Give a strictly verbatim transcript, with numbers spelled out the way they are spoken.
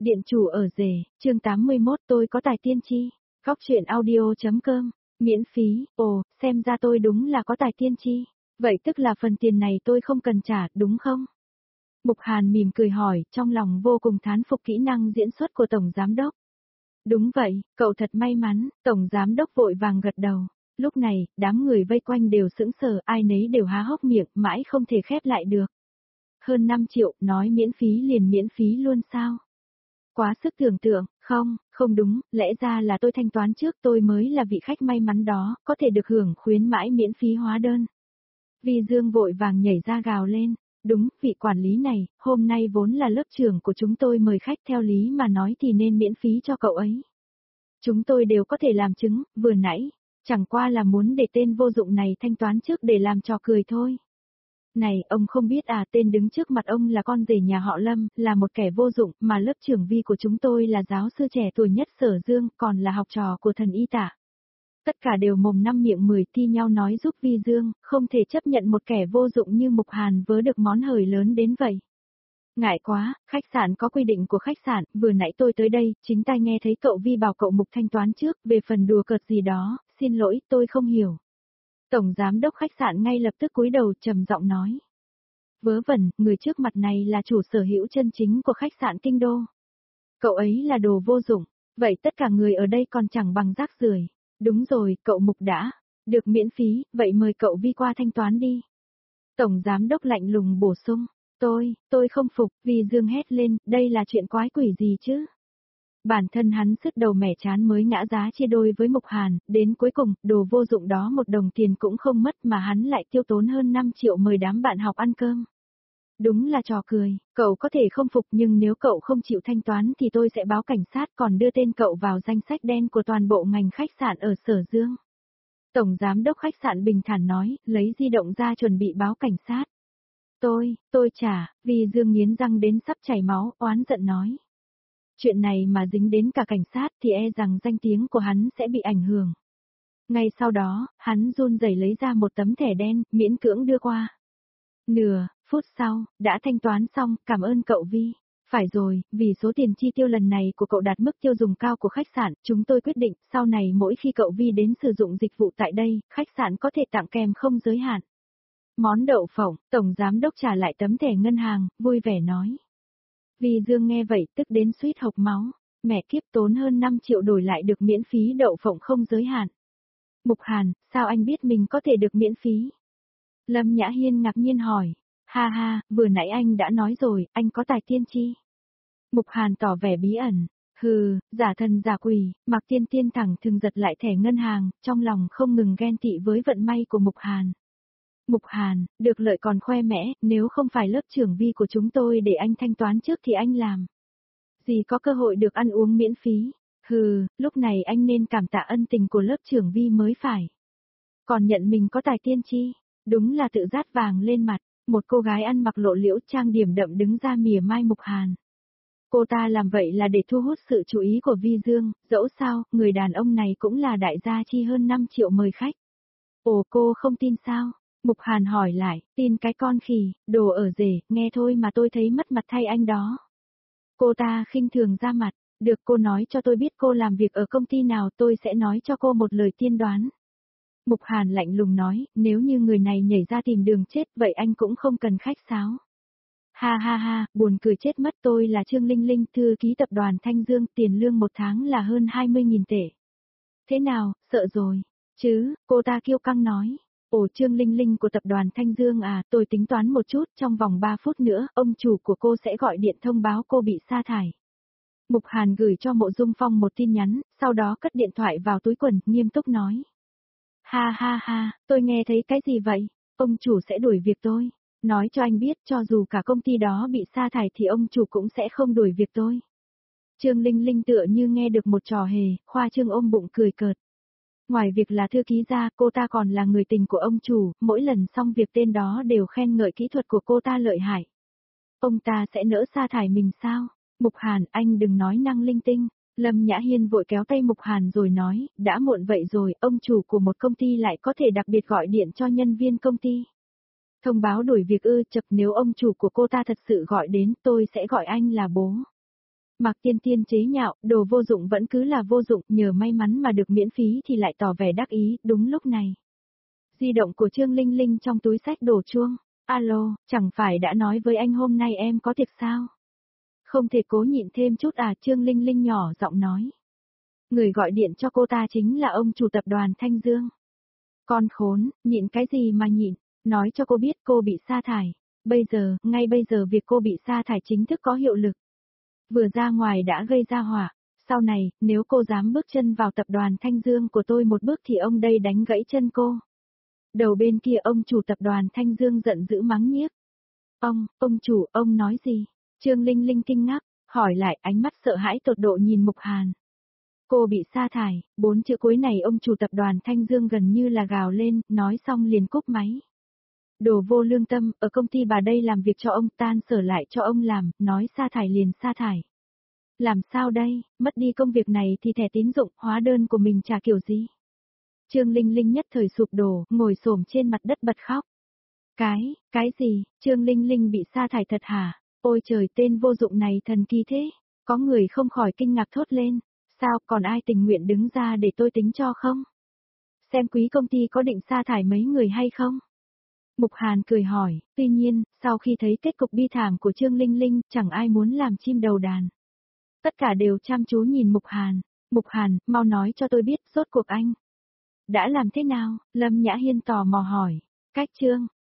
Điện chủ ở rể, chương tám mươi mốt tôi có tài tiên tri. Góc truyện audio.com, miễn phí, ồ, xem ra tôi đúng là có tài tiên tri. Vậy tức là phần tiền này tôi không cần trả, đúng không? Mục Hàn mỉm cười hỏi, trong lòng vô cùng thán phục kỹ năng diễn xuất của Tổng Giám Đốc. Đúng vậy, cậu thật may mắn, Tổng Giám Đốc vội vàng gật đầu. Lúc này, đám người vây quanh đều sững sờ, ai nấy đều há hốc miệng, mãi không thể khép lại được. Hơn năm triệu, nói miễn phí liền miễn phí luôn sao? Quá sức tưởng tượng, không, không đúng, lẽ ra là tôi thanh toán trước tôi mới là vị khách may mắn đó, có thể được hưởng khuyến mãi miễn phí hóa đơn. Vi Dương vội vàng nhảy ra gào lên, đúng, vị quản lý này, hôm nay vốn là lớp trưởng của chúng tôi mời khách theo lý mà nói thì nên miễn phí cho cậu ấy. Chúng tôi đều có thể làm chứng, vừa nãy, chẳng qua là muốn để tên vô dụng này thanh toán trước để làm trò cười thôi. Này, ông không biết à, tên đứng trước mặt ông là con rể nhà họ Lâm, là một kẻ vô dụng, mà lớp trưởng Vi của chúng tôi là giáo sư trẻ tuổi nhất Sở Dương, còn là học trò của thần y tả. Tất cả đều mồm năm miệng mười thi nhau nói giúp Vi Dương, không thể chấp nhận một kẻ vô dụng như Mục Hàn vớ được món hời lớn đến vậy. Ngại quá, khách sạn có quy định của khách sạn, vừa nãy tôi tới đây, chính tai nghe thấy cậu Vi bảo cậu Mục thanh toán trước, về phần đùa cợt gì đó, xin lỗi, tôi không hiểu. Tổng giám đốc khách sạn ngay lập tức cúi đầu trầm giọng nói. Vớ vẩn, người trước mặt này là chủ sở hữu chân chính của khách sạn Kinh Đô. Cậu ấy là đồ vô dụng, vậy tất cả người ở đây còn chẳng bằng rác rưởi. Đúng rồi, cậu Mục đã được miễn phí, vậy mời cậu Vi qua thanh toán đi. Tổng giám đốc lạnh lùng bổ sung. Tôi, tôi không phục, Vi Dương hét lên, đây là chuyện quái quỷ gì chứ? Bản thân hắn sứt đầu mẻ chán mới ngã giá chia đôi với Mục Hàn, đến cuối cùng, đồ vô dụng đó một đồng tiền cũng không mất mà hắn lại tiêu tốn hơn năm triệu mời đám bạn học ăn cơm. Đúng là trò cười, cậu có thể không phục nhưng nếu cậu không chịu thanh toán thì tôi sẽ báo cảnh sát còn đưa tên cậu vào danh sách đen của toàn bộ ngành khách sạn ở Sở Dương. Tổng giám đốc khách sạn bình thản nói, lấy di động ra chuẩn bị báo cảnh sát. Tôi, tôi trả, vì Dương nghiến răng đến sắp chảy máu, oán giận nói. Chuyện này mà dính đến cả cảnh sát thì e rằng danh tiếng của hắn sẽ bị ảnh hưởng. Ngay sau đó, hắn run rẩy lấy ra một tấm thẻ đen, miễn cưỡng đưa qua. Nửa phút sau, đã thanh toán xong, cảm ơn cậu Vi. Phải rồi, vì số tiền chi tiêu lần này của cậu đạt mức tiêu dùng cao của khách sạn, chúng tôi quyết định, sau này mỗi khi cậu Vi đến sử dụng dịch vụ tại đây, khách sạn có thể tặng kèm không giới hạn. Món đậu phộng, Tổng Giám Đốc trả lại tấm thẻ ngân hàng, vui vẻ nói. Vi Dương nghe vậy tức đến suýt hộc máu, mẹ kiếp tốn hơn năm triệu đổi lại được miễn phí đậu phộng không giới hạn. Mục Hàn, sao anh biết mình có thể được miễn phí? Lâm Nhã Hiên ngạc nhiên hỏi, ha ha, vừa nãy anh đã nói rồi, anh có tài tiên tri. Mục Hàn tỏ vẻ bí ẩn, hừ, giả thần giả quỷ, Mạc Tiên Tiên thẳng thừng giật lại thẻ ngân hàng, trong lòng không ngừng ghen tị với vận may của Mục Hàn. Mục Hàn, được lợi còn khoe mẽ, nếu không phải lớp trưởng Vi của chúng tôi để anh thanh toán trước thì anh làm. Gì có cơ hội được ăn uống miễn phí, hừ, lúc này anh nên cảm tạ ân tình của lớp trưởng Vi mới phải. Còn nhận mình có tài tiên tri, đúng là tự rát vàng lên mặt, một cô gái ăn mặc lộ liễu trang điểm đậm đứng ra mỉa mai Mục Hàn. Cô ta làm vậy là để thu hút sự chú ý của Vi Dương, dẫu sao, người đàn ông này cũng là đại gia chi hơn năm triệu mời khách. Ồ cô không tin sao? Mục Hàn hỏi lại, tin cái con khỉ, đồ ở rể, nghe thôi mà tôi thấy mất mặt thay anh đó. Cô ta khinh thường ra mặt, được cô nói cho tôi biết cô làm việc ở công ty nào tôi sẽ nói cho cô một lời tiên đoán. Mục Hàn lạnh lùng nói, nếu như người này nhảy ra tìm đường chết vậy anh cũng không cần khách sáo. Ha ha ha, buồn cười chết mất tôi là Trương Linh Linh, thư ký tập đoàn Thanh Dương, tiền lương một tháng là hơn hai mươi nghìn tệ. Thế nào, sợ rồi, chứ, cô ta kiêu căng nói. Ồ Trương Linh Linh của tập đoàn Thanh Dương à, tôi tính toán một chút, trong vòng ba phút nữa, ông chủ của cô sẽ gọi điện thông báo cô bị sa thải. Mục Hàn gửi cho Mộ Dung Phong một tin nhắn, sau đó cất điện thoại vào túi quần, nghiêm túc nói. Ha ha ha, tôi nghe thấy cái gì vậy? Ông chủ sẽ đuổi việc tôi. Nói cho anh biết, cho dù cả công ty đó bị sa thải thì ông chủ cũng sẽ không đuổi việc tôi. Trương Linh Linh tựa như nghe được một trò hề, khoa trương ôm bụng cười cợt. Ngoài việc là thư ký ra, cô ta còn là người tình của ông chủ, mỗi lần xong việc tên đó đều khen ngợi kỹ thuật của cô ta lợi hại. Ông ta sẽ nỡ sa thải mình sao? Mục Hàn, anh đừng nói năng linh tinh. Lâm Nhã Hiên vội kéo tay Mục Hàn rồi nói, đã muộn vậy rồi, ông chủ của một công ty lại có thể đặc biệt gọi điện cho nhân viên công ty. Thông báo đuổi việc ư, chập nếu ông chủ của cô ta thật sự gọi đến, tôi sẽ gọi anh là bố. Mạc Tiên Tiên chế nhạo, đồ vô dụng vẫn cứ là vô dụng, nhờ may mắn mà được miễn phí thì lại tỏ vẻ đắc ý, đúng lúc này. Di động của Trương Linh Linh trong túi xách đổ chuông. Alo, chẳng phải đã nói với anh hôm nay em có tiệc sao? Không thể cố nhịn thêm chút à, Trương Linh Linh nhỏ giọng nói. Người gọi điện cho cô ta chính là ông chủ tập đoàn Thanh Dương. Con khốn, nhịn cái gì mà nhịn, nói cho cô biết cô bị sa thải. Bây giờ, ngay bây giờ việc cô bị sa thải chính thức có hiệu lực. Vừa ra ngoài đã gây ra họa, sau này, nếu cô dám bước chân vào tập đoàn Thanh Dương của tôi một bước thì ông đây đánh gãy chân cô. Đầu bên kia ông chủ tập đoàn Thanh Dương giận dữ mắng nhiếc. Ông, ông chủ, ông nói gì? Trương Linh Linh kinh ngạc, hỏi lại ánh mắt sợ hãi tột độ nhìn Mục Hàn. Cô bị sa thải, bốn chữ cuối này ông chủ tập đoàn Thanh Dương gần như là gào lên, nói xong liền cúp máy. Đồ vô lương tâm, ở công ty bà đây làm việc cho ông, tan sở lại cho ông làm, nói sa thải liền sa thải. Làm sao đây, mất đi công việc này thì thẻ tín dụng, hóa đơn của mình trả kiểu gì? Trương Linh Linh nhất thời sụp đổ, ngồi xổm trên mặt đất bật khóc. Cái, cái gì, Trương Linh Linh bị sa thải thật hả? Ôi trời, tên vô dụng này thần kỳ thế. Có người không khỏi kinh ngạc thốt lên. Sao, còn ai tình nguyện đứng ra để tôi tính cho không? Xem quý công ty có định sa thải mấy người hay không? Mục Hàn cười hỏi, tuy nhiên, sau khi thấy kết cục bi thảm của Trương Linh Linh, chẳng ai muốn làm chim đầu đàn. Tất cả đều chăm chú nhìn Mục Hàn. Mục Hàn, mau nói cho tôi biết, rốt cuộc anh đã làm thế nào? Lâm Nhã Hiên tò mò hỏi. Cách Trương